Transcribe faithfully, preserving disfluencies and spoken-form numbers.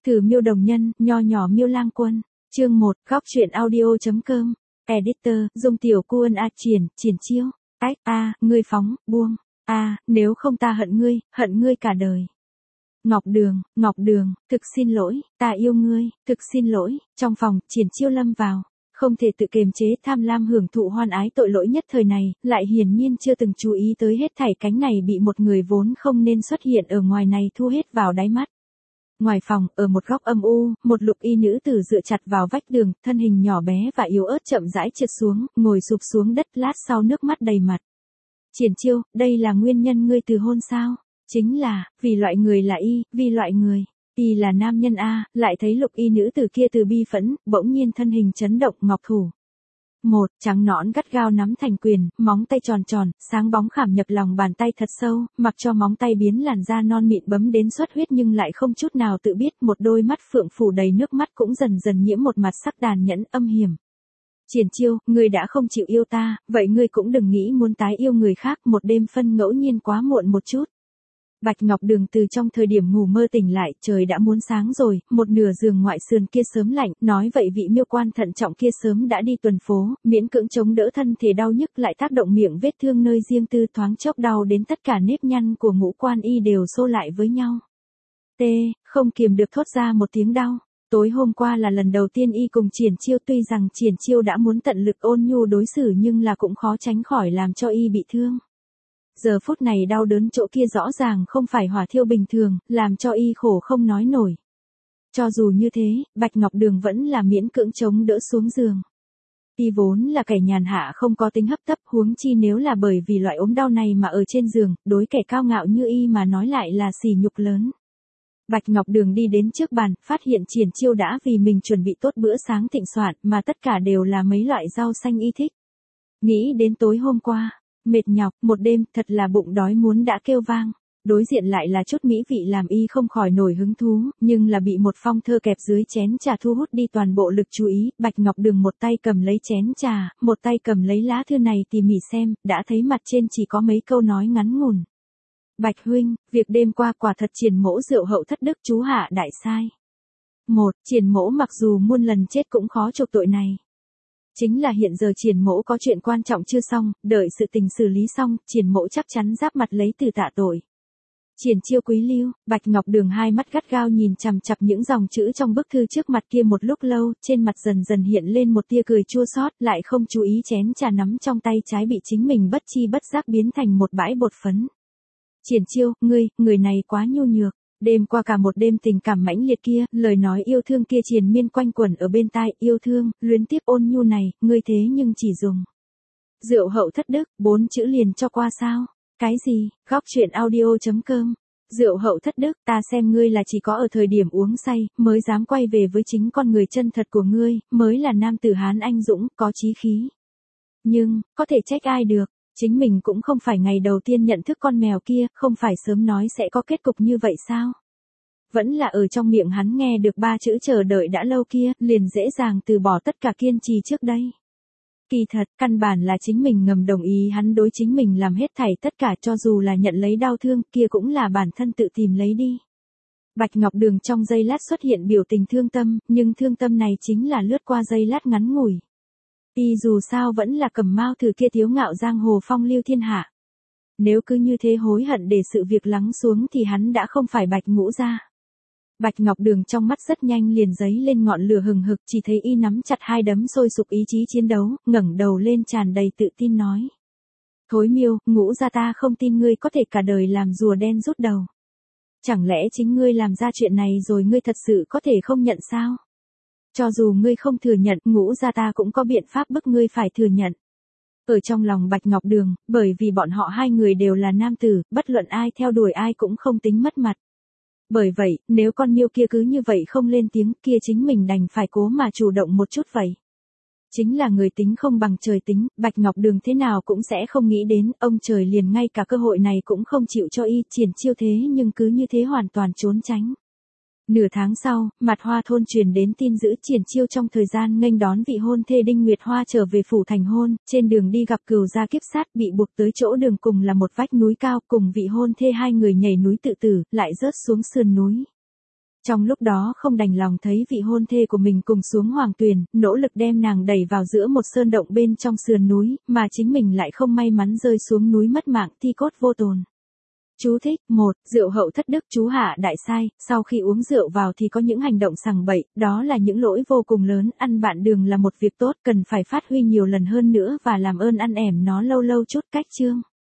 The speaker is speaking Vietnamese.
Từ Miêu Đồng Nhân, nho nhỏ Miêu Lang Quân, chương một, góc truyện audio.com, editor, Dung Tiểu Quân A Triển, Triển Chiêu, ách, a, ngươi phóng, buông, a, nếu không ta hận ngươi, hận ngươi cả đời. Ngọc Đường, Ngọc Đường, thực xin lỗi, ta yêu ngươi, thực xin lỗi, trong phòng, Triển Chiêu lâm vào. Không thể tự kiềm chế tham lam hưởng thụ hoan ái tội lỗi nhất thời này, lại hiển nhiên chưa từng chú ý tới hết thảy cánh này bị một người vốn không nên xuất hiện ở ngoài này thu hết vào đáy mắt. Ngoài phòng, ở một góc âm u, một lục y nữ tử dựa chặt vào vách đường, thân hình nhỏ bé và yếu ớt chậm rãi trượt xuống, ngồi sụp xuống đất, lát sau nước mắt đầy mặt. Triển Chiêu, đây là nguyên nhân ngươi từ hôn sao? Chính là, vì loại người là y, vì loại người. Y là nam nhân a, lại thấy lục y nữ tử kia từ bi phẫn, bỗng nhiên thân hình chấn động, ngọc thủ. Một, trắng nõn gắt gao nắm thành quyền, móng tay tròn tròn, sáng bóng khảm nhập lòng bàn tay thật sâu, mặc cho móng tay biến làn da non mịn bấm đến xuất huyết nhưng lại không chút nào tự biết, một đôi mắt phượng phủ đầy nước mắt cũng dần dần nhiễm một mặt sắc đàn nhẫn âm hiểm. Triển Chiêu, ngươi đã không chịu yêu ta, vậy ngươi cũng đừng nghĩ muốn tái yêu người khác, một đêm phân ngẫu nhiên quá muộn một chút. Bạch Ngọc Đường từ trong thời điểm ngủ mơ tỉnh lại, trời đã muốn sáng rồi, một nửa giường ngoại sườn kia sớm lạnh, nói vậy vị Miêu quan thận trọng kia sớm đã đi tuần phố, miễn cưỡng chống đỡ thân thể đau nhức lại tác động miệng vết thương nơi riêng tư thoáng chốc đau đến tất cả nếp nhăn của ngũ quan y đều xô lại với nhau. T, không kiềm được thốt ra một tiếng đau. Tối hôm qua là lần đầu tiên y cùng Triển Chiêu, tuy rằng Triển Chiêu đã muốn tận lực ôn nhu đối xử nhưng là cũng khó tránh khỏi làm cho y bị thương. Giờ phút này đau đớn chỗ kia rõ ràng không phải hỏa thiêu bình thường, làm cho y khổ không nói nổi. Cho dù như thế, Bạch Ngọc Đường vẫn là miễn cưỡng chống đỡ xuống giường. Y vốn là kẻ nhàn hạ không có tính hấp tấp, huống chi nếu là bởi vì loại ốm đau này mà ở trên giường, đối kẻ cao ngạo như y mà nói lại là sỉ nhục lớn. Bạch Ngọc Đường đi đến trước bàn, phát hiện Triển Chiêu đã vì mình chuẩn bị tốt bữa sáng thịnh soạn, mà tất cả đều là mấy loại rau xanh y thích. Nghĩ đến tối hôm qua, mệt nhọc, một đêm, thật là bụng đói muốn đã kêu vang. Đối diện lại là chút mỹ vị làm y không khỏi nổi hứng thú, nhưng là bị một phong thơ kẹp dưới chén trà thu hút đi toàn bộ lực chú ý. Bạch Ngọc Đường một tay cầm lấy chén trà, một tay cầm lấy lá thư này tỉ mỉ xem, đã thấy mặt trên chỉ có mấy câu nói ngắn ngủn. Bạch huynh, việc đêm qua quả thật Triển mỗ rượu hậu thất đức, chú hạ đại sai. Một, Triển mỗ mặc dù muôn lần chết cũng khó chuộc tội này. Chính là hiện giờ Triển mỗ có chuyện quan trọng chưa xong, đợi sự tình xử lý xong, Triển mỗ chắc chắn giáp mặt lấy từ tạ tội. Triển Chiêu quý lưu, Bạch Ngọc Đường hai mắt gắt gao nhìn chằm chằm những dòng chữ trong bức thư trước mặt kia một lúc lâu, trên mặt dần dần hiện lên một tia cười chua xót, lại không chú ý chén trà nắm trong tay trái bị chính mình bất chi bất giác biến thành một bãi bột phấn. Triển Chiêu, ngươi, người này quá nhu nhược. Đêm qua cả một đêm tình cảm mãnh liệt kia, lời nói yêu thương kia triền miên quanh quẩn ở bên tai, yêu thương, luyến tiếc ôn nhu này, ngươi thế nhưng chỉ dùng rượu hậu thất đức, bốn chữ liền cho qua sao? Cái gì? Góc truyện audio.com. Rượu hậu thất đức, ta xem ngươi là chỉ có ở thời điểm uống say, mới dám quay về với chính con người chân thật của ngươi, mới là nam tử Hán anh dũng, có chí khí. Nhưng, có thể trách ai được? Chính mình cũng không phải ngày đầu tiên nhận thức con mèo kia, không phải sớm nói sẽ có kết cục như vậy sao? Vẫn là ở trong miệng hắn nghe được ba chữ chờ đợi đã lâu kia, liền dễ dàng từ bỏ tất cả kiên trì trước đây. Kỳ thật, căn bản là chính mình ngầm đồng ý hắn đối chính mình làm hết thảy tất cả, cho dù là nhận lấy đau thương, kia cũng là bản thân tự tìm lấy đi. Bạch Ngọc Đường trong giây lát xuất hiện biểu tình thương tâm, nhưng thương tâm này chính là lướt qua giây lát ngắn ngủi. Y dù sao vẫn là Cẩm Mao Thử kia thiếu ngạo giang hồ phong lưu thiên hạ. Nếu cứ như thế hối hận để sự việc lắng xuống thì hắn đã không phải Bạch Ngũ gia. Bạch Ngọc Đường trong mắt rất nhanh liền giấy lên ngọn lửa hừng hực, chỉ thấy y nắm chặt hai đấm sôi sục ý chí chiến đấu, ngẩng đầu lên tràn đầy tự tin nói. Thối Miêu, Ngũ gia ta không tin ngươi có thể cả đời làm rùa đen rút đầu. Chẳng lẽ chính ngươi làm ra chuyện này rồi ngươi thật sự có thể không nhận sao? Cho dù ngươi không thừa nhận, Ngũ gia ta cũng có biện pháp bức ngươi phải thừa nhận. Ở trong lòng Bạch Ngọc Đường, bởi vì bọn họ hai người đều là nam tử, bất luận ai theo đuổi ai cũng không tính mất mặt. Bởi vậy, nếu con Miêu kia cứ như vậy không lên tiếng, kia chính mình đành phải cố mà chủ động một chút vậy. Chính là người tính không bằng trời tính, Bạch Ngọc Đường thế nào cũng sẽ không nghĩ đến, ông trời liền ngay cả cơ hội này cũng không chịu cho y. Triển Chiêu thế nhưng cứ như thế hoàn toàn trốn tránh. Nửa tháng sau, Mặt Hoa thôn truyền đến tin dữ Triển Chiêu trong thời gian nghênh đón vị hôn thê Đinh Nguyệt Hoa trở về phủ thành hôn, trên đường đi gặp cừu gia kiếp sát, bị buộc tới chỗ đường cùng là một vách núi cao, cùng vị hôn thê hai người nhảy núi tự tử, lại rớt xuống sườn núi. Trong lúc đó không đành lòng thấy vị hôn thê của mình cùng xuống hoàng tuyền, nỗ lực đem nàng đẩy vào giữa một sơn động bên trong sườn núi, mà chính mình lại không may mắn rơi xuống núi mất mạng, thi cốt vô tồn. Chú thích, một, rượu hậu thất đức, chú hạ đại sai, sau khi uống rượu vào thì có những hành động sằng bậy, đó là những lỗi vô cùng lớn, ăn bạn đường là một việc tốt, cần phải phát huy nhiều lần hơn nữa và làm ơn ăn ẻm nó lâu lâu chút. Cách chương